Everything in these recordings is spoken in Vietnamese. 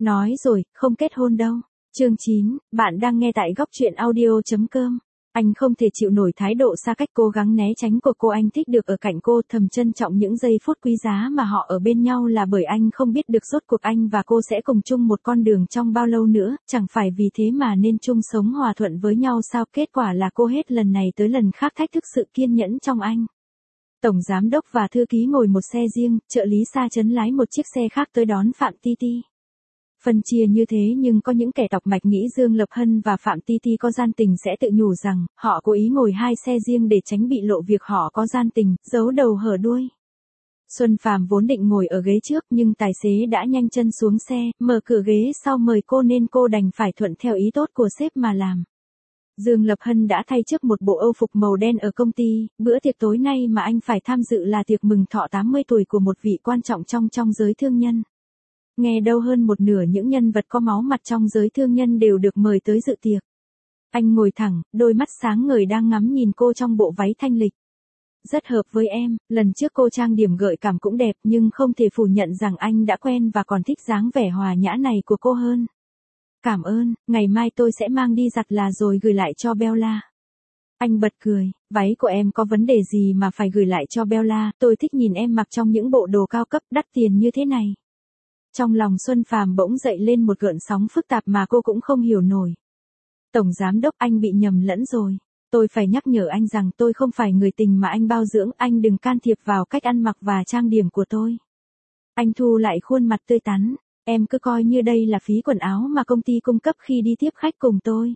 Nói rồi, không kết hôn đâu. Chương 9, bạn đang nghe tại góc truyện audio.com. Anh không thể chịu nổi thái độ xa cách cố gắng né tránh của cô. Anh thích được ở cạnh cô, thầm trân trọng những giây phút quý giá mà họ ở bên nhau, là bởi anh không biết được rốt cuộc anh và cô sẽ cùng chung một con đường trong bao lâu nữa, chẳng phải vì thế mà nên chung sống hòa thuận với nhau sao? Kết quả là cô hết lần này tới lần khác thách thức sự kiên nhẫn trong anh. Tổng giám đốc và thư ký ngồi một xe riêng, trợ lý Sa Chấn lái một chiếc xe khác tới đón Phạm Titi. Phân chia như thế nhưng có những kẻ tọc mạch nghĩ Dương Lập Hân và Phạm Titi có gian tình sẽ tự nhủ rằng họ cố ý ngồi hai xe riêng để tránh bị lộ việc họ có gian tình, giấu đầu hở đuôi. Xuân Phàm vốn định ngồi ở ghế trước nhưng tài xế đã nhanh chân xuống xe, mở cửa ghế sau mời cô nên cô đành phải thuận theo ý tốt của sếp mà làm. Dương Lập Hân đã thay trước một bộ âu phục màu đen ở công ty, bữa tiệc tối nay mà anh phải tham dự là tiệc mừng thọ 80 tuổi của một vị quan trọng trong giới thương nhân. Nghe đâu hơn một nửa những nhân vật có máu mặt trong giới thương nhân đều được mời tới dự tiệc. Anh ngồi thẳng, đôi mắt sáng ngời đang ngắm nhìn cô trong bộ váy thanh lịch. Rất hợp với em, lần trước cô trang điểm gợi cảm cũng đẹp nhưng không thể phủ nhận rằng anh đã quen và còn thích dáng vẻ hòa nhã này của cô hơn. Cảm ơn, ngày mai tôi sẽ mang đi giặt là rồi gửi lại cho Bella. Anh bật cười, váy của em có vấn đề gì mà phải gửi lại cho Bella, tôi thích nhìn em mặc trong những bộ đồ cao cấp đắt tiền như thế này. Trong lòng Xuân Phàm bỗng dậy lên một gợn sóng phức tạp mà cô cũng không hiểu nổi. Tổng giám đốc, anh bị nhầm lẫn rồi. Tôi phải nhắc nhở anh rằng tôi không phải người tình mà anh bao dưỡng, anh đừng can thiệp vào cách ăn mặc và trang điểm của tôi. Anh thu lại khuôn mặt tươi tắn, em cứ coi như đây là phí quần áo mà công ty cung cấp khi đi tiếp khách cùng tôi.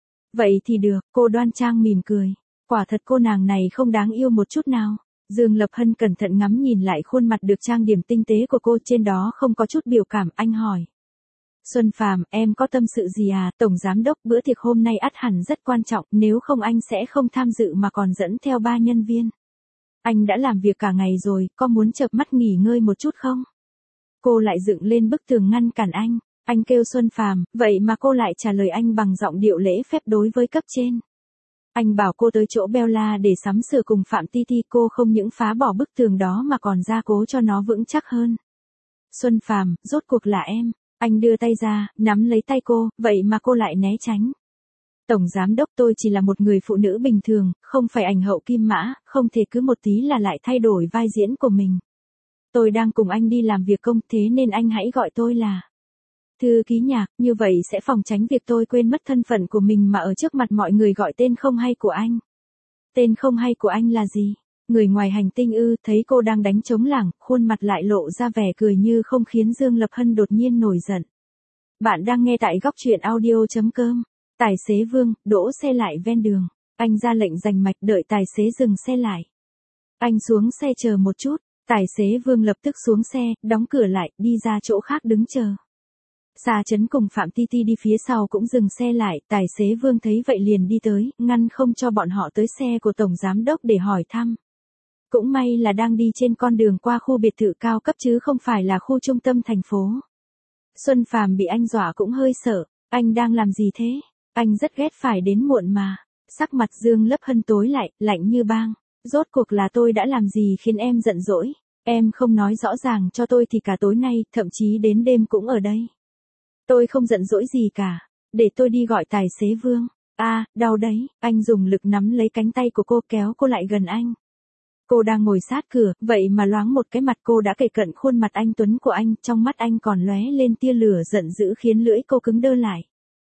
Vậy thì được, cô đoan trang mỉm cười. Quả thật cô nàng này không đáng yêu một chút nào. Dương Lập Hân cẩn thận ngắm nhìn lại khuôn mặt được trang điểm tinh tế của cô, trên đó không có chút biểu cảm. Anh hỏi. Xuân Phàm, em có tâm sự gì à? Tổng giám đốc, bữa tiệc hôm nay ắt hẳn rất quan trọng, nếu không anh sẽ không tham dự mà còn dẫn theo 3 nhân viên. Anh đã làm việc cả ngày rồi, có muốn chợp mắt nghỉ ngơi một chút không? Cô lại dựng lên bức tường ngăn cản anh. Anh kêu Xuân Phàm, vậy mà cô lại trả lời anh bằng giọng điệu lễ phép đối với cấp trên. Anh bảo cô tới chỗ Bella để sắm sửa cùng Phạm Titi, cô không những phá bỏ bức tường đó mà còn gia cố cho nó vững chắc hơn. Xuân Phàm, rốt cuộc là em. Anh đưa tay ra, nắm lấy tay cô, vậy mà cô lại né tránh. Tổng giám đốc, tôi chỉ là một người phụ nữ bình thường, không phải ảnh hậu kim mã, không thể cứ một tí là lại thay đổi vai diễn của mình. Tôi đang cùng anh đi làm việc công, thế nên anh hãy gọi tôi là thư ký Nhạc, như vậy sẽ phòng tránh việc tôi quên mất thân phận của mình mà ở trước mặt mọi người gọi tên không hay của anh. Tên không hay của anh là gì? Người ngoài hành tinh ư? Thấy cô đang đánh trống lảng, khuôn mặt lại lộ ra vẻ cười như không, khiến Dương Lập Hân đột nhiên nổi giận. Bạn đang nghe tại góc truyện audio.com. Tài xế Vương, đỗ xe lại ven đường. Anh ra lệnh giành mạch, đợi tài xế dừng xe lại. Anh xuống xe chờ một chút. Tài xế Vương lập tức xuống xe, đóng cửa lại, đi ra chỗ khác đứng chờ. Sa Chấn cùng Phạm Titi đi phía sau cũng dừng xe lại, tài xế Vương thấy vậy liền đi tới, ngăn không cho bọn họ tới xe của Tổng Giám Đốc để hỏi thăm. Cũng may là đang đi trên con đường qua khu biệt thự cao cấp chứ không phải là khu trung tâm thành phố. Xuân Phàm bị anh dọa cũng hơi sợ, anh đang làm gì thế? Anh rất ghét phải đến muộn mà. Sắc mặt Dương Lập Hân tối lại, lạnh như băng. Rốt cuộc là tôi đã làm gì khiến em giận dỗi? Em không nói rõ ràng cho tôi thì cả tối nay, thậm chí đến đêm cũng ở đây. Tôi không giận dỗi gì cả. Để tôi đi gọi tài xế Vương. À, đau đấy. Anh dùng lực nắm lấy cánh tay của cô, kéo cô lại gần anh. Cô đang ngồi sát cửa, vậy mà loáng một cái mặt cô đã kề cận khuôn mặt anh tuấn của anh, trong mắt anh còn lóe lên tia lửa giận dữ khiến lưỡi cô cứng đơ lại.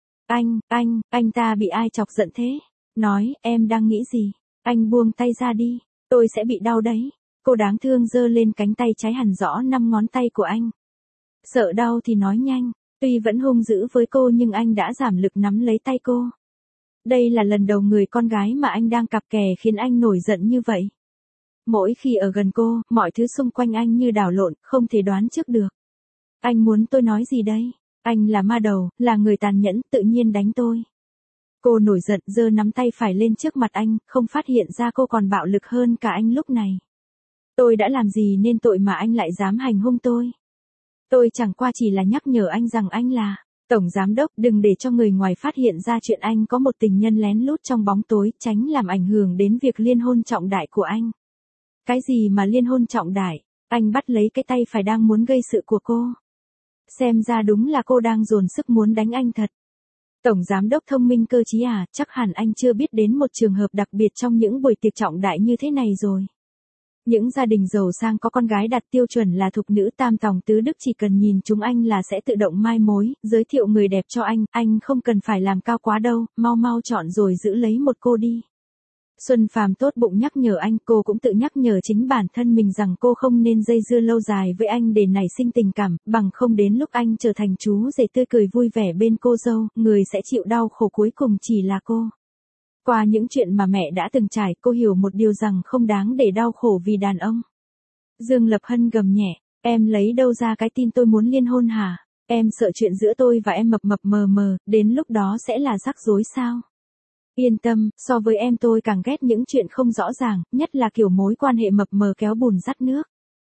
Anh ta bị ai chọc giận thế? Nói, em đang nghĩ gì? Anh buông tay ra đi, tôi sẽ bị đau đấy. Cô đáng thương giơ lên cánh tay trái hằn rõ 5 ngón tay của anh. Sợ đau thì nói nhanh. Tuy vẫn hung dữ với cô nhưng anh đã giảm lực nắm lấy tay cô. Đây là lần đầu người con gái mà anh đang cặp kè khiến anh nổi giận như vậy. Mỗi khi ở gần cô, mọi thứ xung quanh anh như đảo lộn, không thể đoán trước được. Anh muốn tôi nói gì đây? Anh là ma đầu, là người tàn nhẫn, tự nhiên đánh tôi. Cô nổi giận, giơ nắm tay phải lên trước mặt anh, không phát hiện ra cô còn bạo lực hơn cả anh lúc này. Tôi đã làm gì nên tội mà anh lại dám hành hung tôi? Tôi chẳng qua chỉ là nhắc nhở anh rằng anh là Tổng Giám Đốc, đừng để cho người ngoài phát hiện ra chuyện anh có một tình nhân lén lút trong bóng tối, tránh làm ảnh hưởng đến việc liên hôn trọng đại của anh. Cái gì mà liên hôn trọng đại? Anh bắt lấy cái tay phải đang muốn gây sự của cô. Xem ra đúng là cô đang dồn sức muốn đánh anh thật. Tổng giám đốc thông minh cơ trí à, chắc hẳn anh chưa biết đến một trường hợp đặc biệt trong những buổi tiệc trọng đại như thế này rồi. Những gia đình giàu sang có con gái đạt tiêu chuẩn là thục nữ tam tòng tứ đức chỉ cần nhìn chúng anh là sẽ tự động mai mối, giới thiệu người đẹp cho anh không cần phải làm cao quá đâu, mau mau chọn rồi giữ lấy một cô đi. Xuân Phàm tốt bụng nhắc nhở anh, cô cũng tự nhắc nhở chính bản thân mình rằng cô không nên dây dưa lâu dài với anh để nảy sinh tình cảm, bằng không đến lúc anh trở thành chú rể tươi cười vui vẻ bên cô dâu, người sẽ chịu đau khổ cuối cùng chỉ là cô. Qua những chuyện mà mẹ đã từng trải, cô hiểu một điều rằng không đáng để đau khổ vì đàn ông. Dương Lập Hân gầm nhẹ, em lấy đâu ra cái tin tôi muốn liên hôn hả? Em sợ chuyện giữa tôi và em mập mập mờ mờ, đến lúc đó sẽ là rắc rối sao? Yên tâm, so với em tôi càng ghét những chuyện không rõ ràng, nhất là kiểu mối quan hệ mập mờ kéo bùn dắt nước.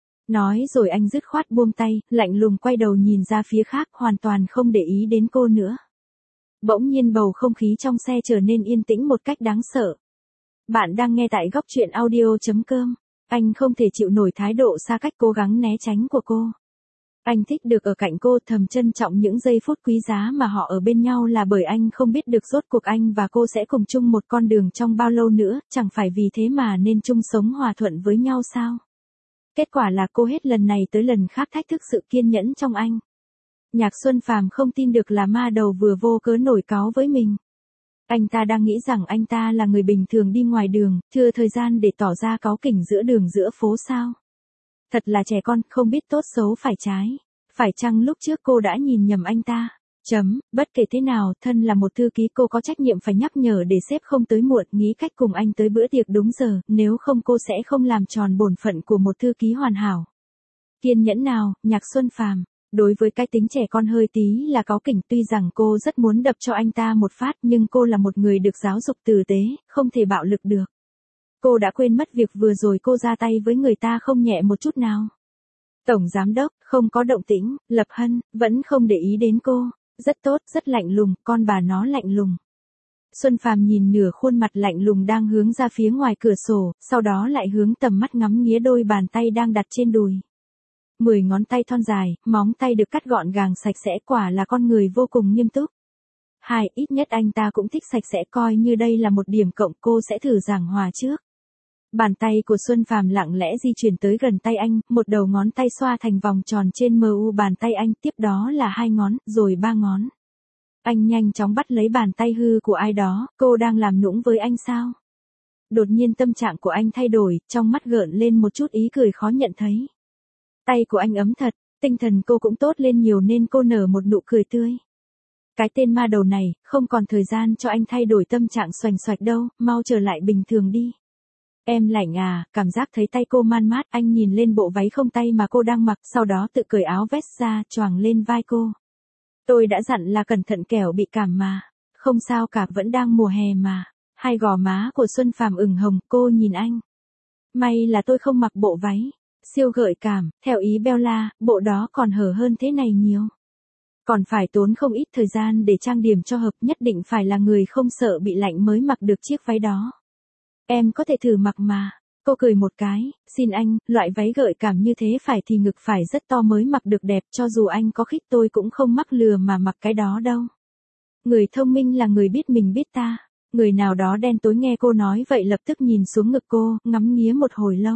Nói rồi anh dứt khoát buông tay, lạnh lùng quay đầu nhìn ra phía khác, hoàn toàn không để ý đến cô nữa. Bỗng nhiên bầu không khí trong xe trở nên yên tĩnh một cách đáng sợ. Bạn đang nghe tại góc truyện audio.com. Anh không thể chịu nổi thái độ xa cách cố gắng né tránh của cô. Anh thích được ở cạnh cô, thầm trân trọng những giây phút quý giá mà họ ở bên nhau là bởi anh không biết được rốt cuộc anh và cô sẽ cùng chung một con đường trong bao lâu nữa, chẳng phải vì thế mà nên chung sống hòa thuận với nhau sao? Kết quả là cô hết lần này tới lần khác thách thức sự kiên nhẫn trong anh. Nhạc Xuân Phàm không tin được là ma đầu vừa vô cớ nổi cáu với mình. Anh ta đang nghĩ rằng anh ta là người bình thường đi ngoài đường, thừa thời gian để tỏ ra cáu kỉnh giữa đường giữa phố sao. Thật là trẻ con, không biết tốt xấu phải trái. Phải chăng lúc trước cô đã nhìn nhầm anh ta? Bất kể thế nào, thân là một thư ký cô có trách nhiệm phải nhắc nhở để sếp không tới muộn, nghĩ cách cùng anh tới bữa tiệc đúng giờ, nếu không cô sẽ không làm tròn bổn phận của một thư ký hoàn hảo. Kiên nhẫn nào, Nhạc Xuân Phàm. Đối với cái tính trẻ con hơi tí là cáu kỉnh, tuy rằng cô rất muốn đập cho anh ta một phát nhưng cô là một người được giáo dục tử tế, không thể bạo lực được. Cô đã quên mất việc vừa rồi cô ra tay với người ta không nhẹ một chút nào. Tổng giám đốc, không có động tĩnh, Lập Hân, vẫn không để ý đến cô. Rất tốt, rất lạnh lùng, con bà nó lạnh lùng. Xuân Phàm nhìn nửa khuôn mặt lạnh lùng đang hướng ra phía ngoài cửa sổ, sau đó lại hướng tầm mắt ngắm nghía đôi bàn tay đang đặt trên đùi. 10 ngón tay thon dài, móng tay được cắt gọn gàng sạch sẽ, quả là con người vô cùng nghiêm túc. Ít nhất anh ta cũng thích sạch sẽ, coi như đây là một điểm cộng, cô sẽ thử giảng hòa trước. Bàn tay của Xuân Phàm lặng lẽ di chuyển tới gần tay anh, một đầu ngón tay xoa thành vòng tròn trên mu bàn tay anh, tiếp đó là 2 ngón, rồi 3 ngón. Anh nhanh chóng bắt lấy bàn tay hư của ai đó, cô đang làm nũng với anh sao? Đột nhiên tâm trạng của anh thay đổi, trong mắt gợn lên một chút ý cười khó nhận thấy. Tay của anh ấm thật, tinh thần cô cũng tốt lên nhiều nên cô nở một nụ cười tươi. Cái tên ma đầu này, không còn thời gian cho anh thay đổi tâm trạng xoành xoạch đâu, mau trở lại bình thường đi. Em lạnh à, cảm giác thấy tay cô man mát, anh nhìn lên bộ váy không tay mà cô đang mặc, sau đó tự cởi áo vest ra, choàng lên vai cô. Tôi đã dặn là cẩn thận kẻo bị cảm mà. Không sao cả, vẫn đang mùa hè mà. Hai gò má của Xuân Phàm ửng hồng, cô nhìn anh. May là tôi không mặc bộ váy. Siêu gợi cảm, theo ý Bella, bộ đó còn hở hơn thế này nhiều. Còn phải tốn không ít thời gian để trang điểm cho hợp, nhất định phải là người không sợ bị lạnh mới mặc được chiếc váy đó. Em có thể thử mặc mà. Cô cười một cái, xin anh, loại váy gợi cảm như thế phải thì ngực phải rất to mới mặc được đẹp, cho dù anh có khích tôi cũng không mắc lừa mà mặc cái đó đâu. Người thông minh là người biết mình biết ta. Người nào đó đen tối nghe cô nói vậy lập tức nhìn xuống ngực cô, ngắm nghía một hồi lâu.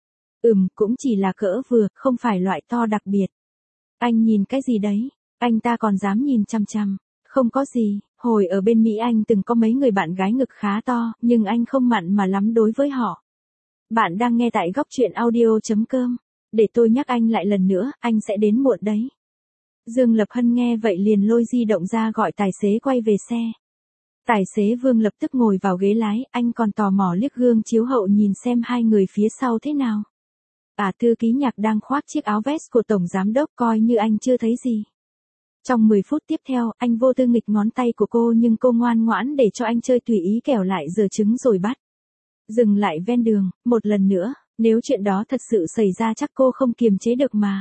Cũng chỉ là cỡ vừa, không phải loại to đặc biệt. Anh nhìn cái gì đấy? Anh ta còn dám nhìn chằm chằm. Không có gì, hồi ở bên Mỹ anh từng có mấy người bạn gái ngực khá to, nhưng anh không mặn mà lắm đối với họ. Bạn đang nghe tại góc truyện audio.com. Để tôi nhắc anh lại lần nữa, anh sẽ đến muộn đấy. Dương Lập Hân nghe vậy liền lôi di động ra gọi tài xế quay về xe. Tài xế Vương lập tức ngồi vào ghế lái, anh còn tò mò liếc gương chiếu hậu nhìn xem hai người phía sau thế nào. Thư ký Nhạc đang khoác chiếc áo vest của tổng giám đốc, coi như anh chưa thấy gì. Trong 10 phút tiếp theo, anh vô tư nghịch ngón tay của cô nhưng cô ngoan ngoãn để cho anh chơi tùy ý, kẻo lại giờ trứng rồi bắt. Dừng lại ven đường, một lần nữa, nếu chuyện đó thật sự xảy ra chắc cô không kiềm chế được mà.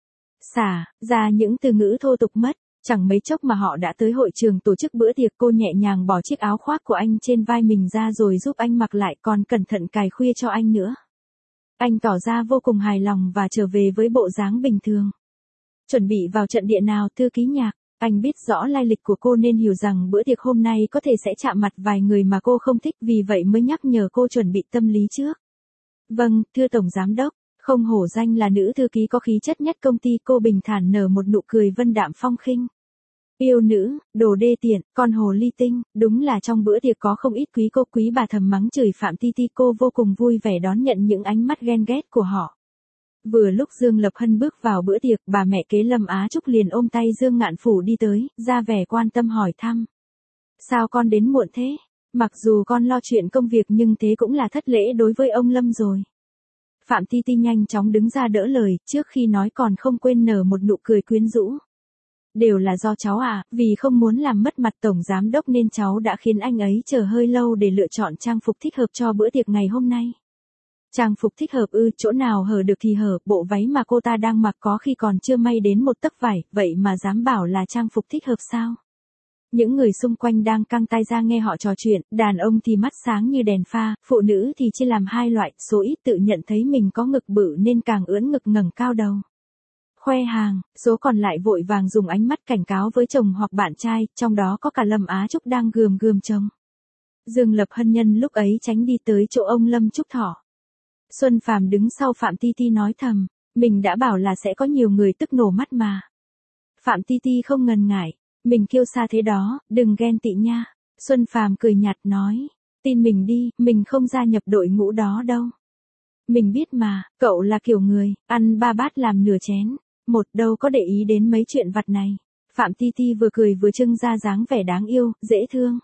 Xả ra những từ ngữ thô tục mất, chẳng mấy chốc mà họ đã tới hội trường tổ chức bữa tiệc. Cô nhẹ nhàng bỏ chiếc áo khoác của anh trên vai mình ra rồi giúp anh mặc lại, còn cẩn thận cài khuya cho anh nữa. Anh tỏ ra vô cùng hài lòng và trở về với bộ dáng bình thường. Chuẩn bị vào trận địa nào thư ký Nhạc? Anh biết rõ lai lịch của cô nên hiểu rằng bữa tiệc hôm nay có thể sẽ chạm mặt vài người mà cô không thích, vì vậy mới nhắc nhở cô chuẩn bị tâm lý trước. Vâng, thưa Tổng Giám đốc. Không hổ danh là nữ thư ký có khí chất nhất công ty, cô bình thản nở một nụ cười vân đạm phong khinh. Yêu nữ, đồ đê tiện, con hồ ly tinh, đúng là trong bữa tiệc có không ít quý bà thầm mắng chửi Phạm Ti Ti, cô vô cùng vui vẻ đón nhận những ánh mắt ghen ghét của họ. Vừa lúc Dương Lập Hân bước vào bữa tiệc, bà mẹ kế Lâm Á Trúc liền ôm tay Dương Ngạn Phủ đi tới, ra vẻ quan tâm hỏi thăm. Sao con đến muộn thế? Mặc dù con lo chuyện công việc nhưng thế cũng là thất lễ đối với ông Lâm rồi. Phạm Ti Ti nhanh chóng đứng ra đỡ lời, trước khi nói còn không quên nở một nụ cười quyến rũ. Đều là do cháu à, vì không muốn làm mất mặt Tổng Giám đốc nên cháu đã khiến anh ấy chờ hơi lâu để lựa chọn trang phục thích hợp cho bữa tiệc ngày hôm nay. Trang phục thích hợp ư? Chỗ nào hở được thì hở, bộ váy mà cô ta đang mặc có khi còn chưa may đến một tấc vải, vậy mà dám bảo là trang phục thích hợp sao? Những người xung quanh đang căng tai ra nghe họ trò chuyện, đàn ông thì mắt sáng như đèn pha, phụ nữ thì chia làm hai loại, số ít tự nhận thấy mình có ngực bự nên càng ưỡn ngực ngẩng cao đầu. Khoe hàng, số còn lại vội vàng dùng ánh mắt cảnh cáo với chồng hoặc bạn trai, trong đó có cả Lâm Á Trúc đang gườm gườm chồng. Dương Lập Hân nhân lúc ấy tránh đi tới chỗ ông Lâm Trúc Thọ. Xuân Phàm đứng sau Phạm Ti Ti nói thầm, mình đã bảo là sẽ có nhiều người tức nổ mắt mà. Phạm Ti Ti không ngần ngại, mình kêu xa thế đó, đừng ghen tị nha. Xuân Phàm cười nhạt nói, tin mình đi, mình không gia nhập đội ngũ đó đâu. Mình biết mà, cậu là kiểu người, ăn ba bát làm nửa chén, một đâu có để ý đến mấy chuyện vặt này. Phạm Ti Ti vừa cười vừa trưng ra dáng vẻ đáng yêu, dễ thương.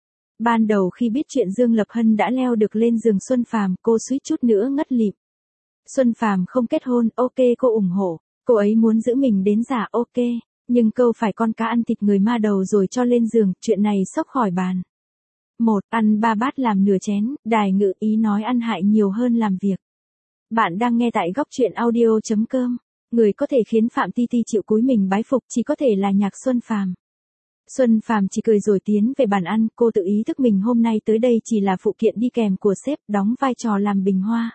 Ban đầu khi biết chuyện Dương Lập Hân đã leo được lên giường Xuân Phàm, cô suýt chút nữa ngất lịm. Xuân Phàm không kết hôn, ok cô ủng hộ, cô ấy muốn giữ mình đến già, ok, nhưng câu phải con cá ăn thịt người ma đầu rồi cho lên giường, chuyện này xốc khỏi bàn. Một, ăn ba bát làm nửa chén, đài ngự ý nói ăn hại nhiều hơn làm việc. Bạn đang nghe tại góc truyện audio.com. Người có thể khiến Phạm Ti Ti chịu cúi mình bái phục chỉ có thể là Nhạc Xuân Phàm. Xuân Phàm chỉ cười rồi tiến về bàn ăn, cô tự ý thức mình hôm nay tới đây chỉ là phụ kiện đi kèm của sếp, đóng vai trò làm bình hoa.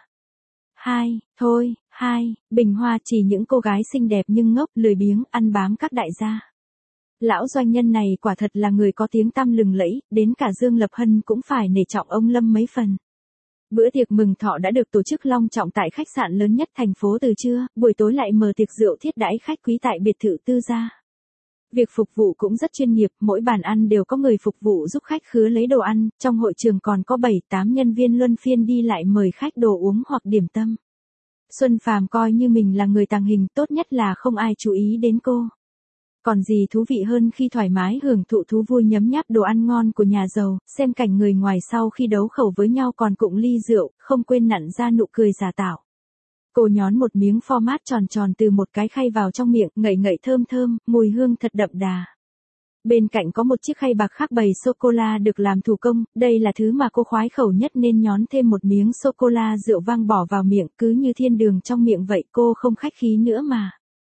Bình hoa chỉ những cô gái xinh đẹp nhưng ngốc, lười biếng, ăn bám các đại gia. Lão doanh nhân này quả thật là người có tiếng tăm lừng lẫy, đến cả Dương Lập Hân cũng phải nể trọng ông Lâm mấy phần. Bữa tiệc mừng thọ đã được tổ chức long trọng tại khách sạn lớn nhất thành phố từ trưa, buổi tối lại mở tiệc rượu thiết đãi khách quý tại biệt thự tư gia. Việc phục vụ cũng rất chuyên nghiệp, mỗi bàn ăn đều có người phục vụ giúp khách khứa lấy đồ ăn, trong hội trường còn có 7-8 nhân viên luân phiên đi lại mời khách đồ uống hoặc điểm tâm. Xuân Phàm coi như mình là người tàng hình, tốt nhất là không ai chú ý đến cô. Còn gì thú vị hơn khi thoải mái hưởng thụ thú vui nhấm nháp đồ ăn ngon của nhà giàu, xem cảnh người ngoài sau khi đấu khẩu với nhau còn cụng ly rượu, không quên nặn ra nụ cười giả tạo. Cô nhón một miếng pho mát tròn tròn từ một cái khay vào trong miệng, ngậy ngậy thơm thơm, mùi hương thật đậm đà. Bên cạnh có một chiếc khay bạc khác bày sô-cô-la được làm thủ công, đây là thứ mà cô khoái khẩu nhất nên nhón thêm một miếng sô-cô-la rượu vang bỏ vào miệng, cứ như thiên đường trong miệng vậy, cô không khách khí nữa mà.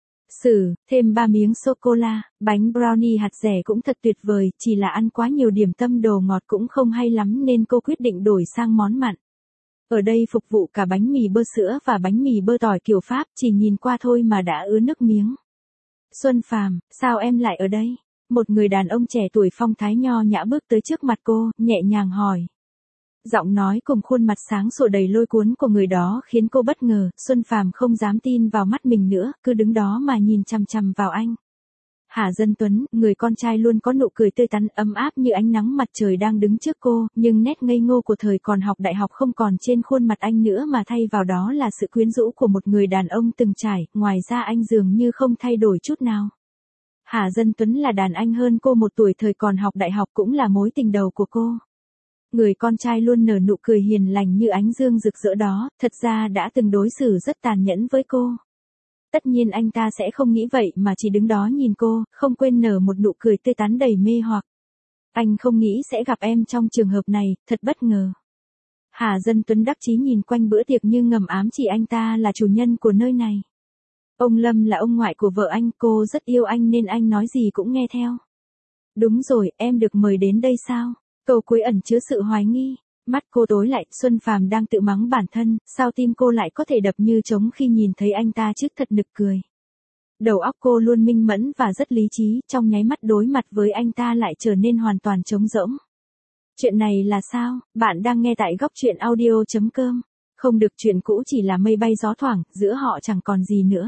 Thêm 3 miếng sô-cô-la, bánh brownie hạt dẻ cũng thật tuyệt vời, chỉ là ăn quá nhiều điểm tâm đồ ngọt cũng không hay lắm nên cô quyết định đổi sang món mặn. Ở đây phục vụ cả bánh mì bơ sữa và bánh mì bơ tỏi kiểu Pháp, chỉ nhìn qua thôi mà đã ứa nước miếng. Xuân Phàm, sao em lại ở đây? Một người đàn ông trẻ tuổi phong thái nho nhã bước tới trước mặt cô, nhẹ nhàng hỏi. Giọng nói cùng khuôn mặt sáng sủa đầy lôi cuốn của người đó khiến cô bất ngờ, Xuân Phàm không dám tin vào mắt mình nữa, cứ đứng đó mà nhìn chằm chằm vào anh. Hà Dân Tuấn, người con trai luôn có nụ cười tươi tắn ấm áp như ánh nắng mặt trời đang đứng trước cô, nhưng nét ngây ngô của thời còn học đại học không còn trên khuôn mặt anh nữa mà thay vào đó là sự quyến rũ của một người đàn ông từng trải, ngoài ra anh dường như không thay đổi chút nào. Hà Dân Tuấn là đàn anh hơn cô 1 tuổi, thời còn học đại học cũng là mối tình đầu của cô. Người con trai luôn nở nụ cười hiền lành như ánh dương rực rỡ đó, thật ra đã từng đối xử rất tàn nhẫn với cô. Tất nhiên anh ta sẽ không nghĩ vậy mà chỉ đứng đó nhìn cô, không quên nở một nụ cười tươi tắn đầy mê hoặc. Anh không nghĩ sẽ gặp em trong trường hợp này, thật bất ngờ. Hà Dân Tuấn đắc chí nhìn quanh bữa tiệc như ngầm ám chỉ anh ta là chủ nhân của nơi này. Ông Lâm là ông ngoại của vợ anh, cô rất yêu anh nên anh nói gì cũng nghe theo. Đúng rồi, em được mời đến đây sao? Câu cuối ẩn chứa sự hoài nghi. Mắt cô tối lại, Xuân Phàm đang tự mắng bản thân, sao tim cô lại có thể đập như trống khi nhìn thấy anh ta chứ, thật nực cười. Đầu óc cô luôn minh mẫn và rất lý trí, trong nháy mắt đối mặt với anh ta lại trở nên hoàn toàn trống rỗng. Chuyện này là sao? Bạn đang nghe tại góc truyện audio.com. Không được, chuyện cũ chỉ là mây bay gió thoảng, giữa họ chẳng còn gì nữa.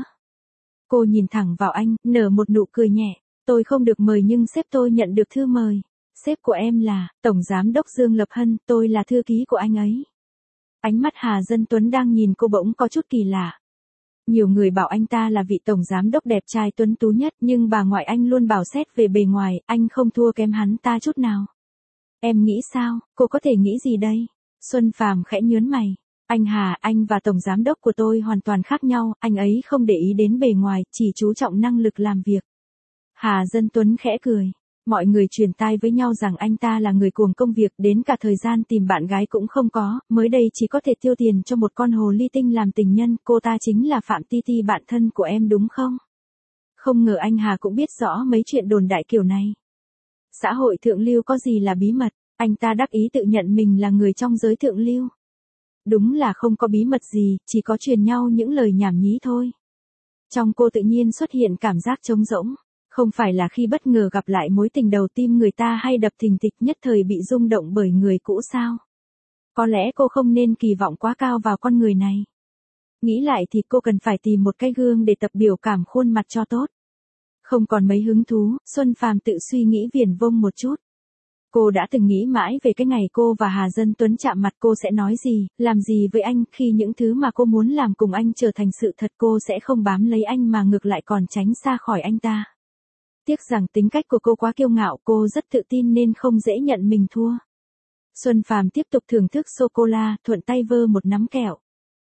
Cô nhìn thẳng vào anh, nở một nụ cười nhẹ. Tôi không được mời nhưng sếp tôi nhận được thư mời. Sếp của em là Tổng Giám đốc Dương Lập Hân, tôi là thư ký của anh ấy. Ánh mắt Hà Dân Tuấn đang nhìn cô bỗng có chút kỳ lạ. Nhiều người bảo anh ta là vị tổng giám đốc đẹp trai tuấn tú nhất, nhưng bà ngoại anh luôn bảo xét về bề ngoài, anh không thua kém hắn ta chút nào. Em nghĩ sao, cô có thể nghĩ gì đây? Xuân Phàm khẽ nhướng mày. Anh Hà, anh và tổng giám đốc của tôi hoàn toàn khác nhau, anh ấy không để ý đến bề ngoài, chỉ chú trọng năng lực làm việc. Hà Dân Tuấn khẽ cười. Mọi người truyền tai với nhau rằng anh ta là người cuồng công việc, đến cả thời gian tìm bạn gái cũng không có, mới đây chỉ có thể tiêu tiền cho một con hồ ly tinh làm tình nhân, cô ta chính là Phạm Ti Ti, bạn thân của em đúng không? Không ngờ anh Hà cũng biết rõ mấy chuyện đồn đại kiểu này. Xã hội thượng lưu có gì là bí mật, anh ta đắc ý tự nhận mình là người trong giới thượng lưu. Đúng là không có bí mật gì, chỉ có truyền nhau những lời nhảm nhí thôi. Trong cô tự nhiên xuất hiện cảm giác trống rỗng. Không phải là khi bất ngờ gặp lại mối tình đầu tim người ta hay đập thình thịch nhất thời bị rung động bởi người cũ sao? Có lẽ cô không nên kỳ vọng quá cao vào con người này. Nghĩ lại thì cô cần phải tìm một cái gương để tập biểu cảm khuôn mặt cho tốt. Không còn mấy hứng thú, Xuân Phàm tự suy nghĩ viển vông một chút. Cô đã từng nghĩ mãi về cái ngày cô và Hà Dân Tuấn chạm mặt, cô sẽ nói gì, làm gì với anh, khi những thứ mà cô muốn làm cùng anh trở thành sự thật, cô sẽ không bám lấy anh mà ngược lại còn tránh xa khỏi anh ta. Tiếc rằng tính cách của cô quá kiêu ngạo, cô rất tự tin nên không dễ nhận mình thua. Xuân Phàm tiếp tục thưởng thức sô-cô-la, thuận tay vơ một nắm kẹo.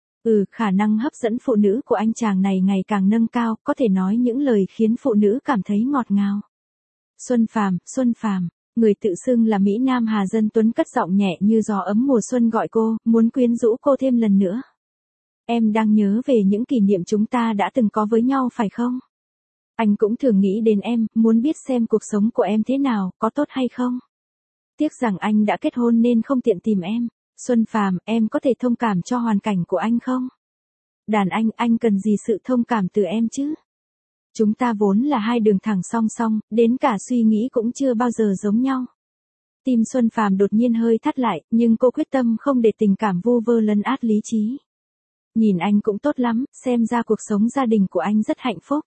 Khả năng hấp dẫn phụ nữ của anh chàng này ngày càng nâng cao, có thể nói những lời khiến phụ nữ cảm thấy ngọt ngào. Xuân Phàm, người tự xưng là Mỹ Nam Hà Dân Tuấn cất giọng nhẹ như gió ấm mùa xuân gọi cô, muốn quyến rũ cô thêm lần nữa. Em đang nhớ về những kỷ niệm chúng ta đã từng có với nhau phải không? Anh cũng thường nghĩ đến em, muốn biết xem cuộc sống của em thế nào, có tốt hay không. Tiếc rằng anh đã kết hôn nên không tiện tìm em. Xuân Phàm, em có thể thông cảm cho hoàn cảnh của anh không? Đàn anh cần gì sự thông cảm từ em chứ? Chúng ta vốn là hai đường thẳng song song, đến cả suy nghĩ cũng chưa bao giờ giống nhau. Tim Xuân Phàm đột nhiên hơi thắt lại, nhưng cô quyết tâm không để tình cảm vu vơ lấn át lý trí. Nhìn anh cũng tốt lắm, xem ra cuộc sống gia đình của anh rất hạnh phúc.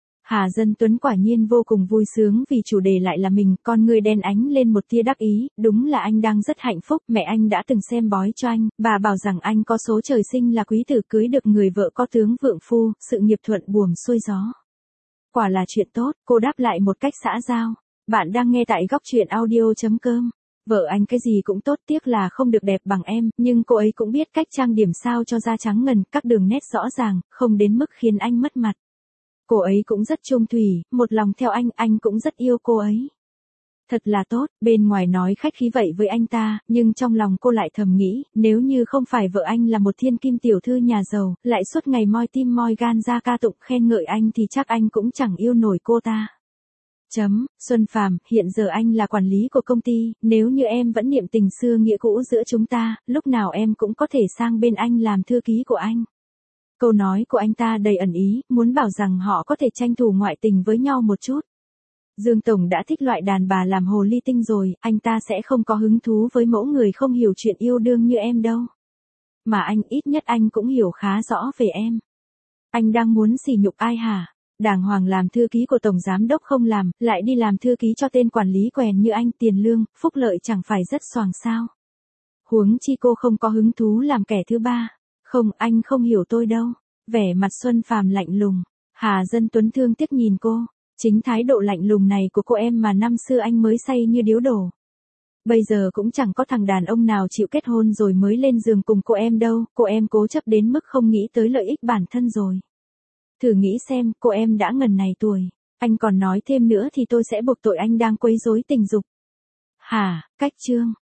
Hà Dân Tuấn quả nhiên vô cùng vui sướng vì chủ đề lại là mình, con người đen ánh lên một tia đắc ý, đúng là anh đang rất hạnh phúc, mẹ anh đã từng xem bói cho anh, bà bảo rằng anh có số trời sinh là quý tử, cưới được người vợ có tướng vượng phu, sự nghiệp thuận buồm xuôi gió. Quả là chuyện tốt, cô đáp lại một cách xã giao. Bạn đang nghe tại góc truyện audio.com. Vợ anh cái gì cũng tốt, tiếc là không được đẹp bằng em, nhưng cô ấy cũng biết cách trang điểm sao cho da trắng ngần, các đường nét rõ ràng, không đến mức khiến anh mất mặt. Cô ấy cũng rất chung thủy, một lòng theo anh cũng rất yêu cô ấy. Thật là tốt, bên ngoài nói khách khí vậy với anh ta, nhưng trong lòng cô lại thầm nghĩ, nếu như không phải vợ anh là một thiên kim tiểu thư nhà giàu, lại suốt ngày moi tim moi gan ra ca tụng khen ngợi anh thì chắc anh cũng chẳng yêu nổi cô ta. Xuân Phàm, hiện giờ anh là quản lý của công ty, nếu như em vẫn niệm tình xưa nghĩa cũ giữa chúng ta, lúc nào em cũng có thể sang bên anh làm thư ký của anh. Câu nói của anh ta đầy ẩn ý, muốn bảo rằng họ có thể tranh thủ ngoại tình với nhau một chút. Dương Tổng đã thích loại đàn bà làm hồ ly tinh rồi, anh ta sẽ không có hứng thú với mẫu người không hiểu chuyện yêu đương như em đâu. Mà anh, ít nhất anh cũng hiểu khá rõ về em. Anh đang muốn sỉ nhục ai hả? Đàng hoàng làm thư ký của Tổng Giám đốc không làm, lại đi làm thư ký cho tên quản lý quèn như anh, tiền lương, phúc lợi chẳng phải rất xoàng sao. Huống chi cô không có hứng thú làm kẻ thứ ba. Không, anh không hiểu tôi đâu. Vẻ mặt Xuân Phàm lạnh lùng. Hà Dân Tuấn thương tiếc nhìn cô. Chính thái độ lạnh lùng này của cô em mà năm xưa anh mới say như điếu đổ. Bây giờ cũng chẳng có thằng đàn ông nào chịu kết hôn rồi mới lên giường cùng cô em đâu, cô em cố chấp đến mức không nghĩ tới lợi ích bản thân rồi. Thử nghĩ xem, cô em đã ngần này tuổi, anh còn nói thêm nữa thì tôi sẽ buộc tội anh đang quấy rối tình dục. Hả, cách chương.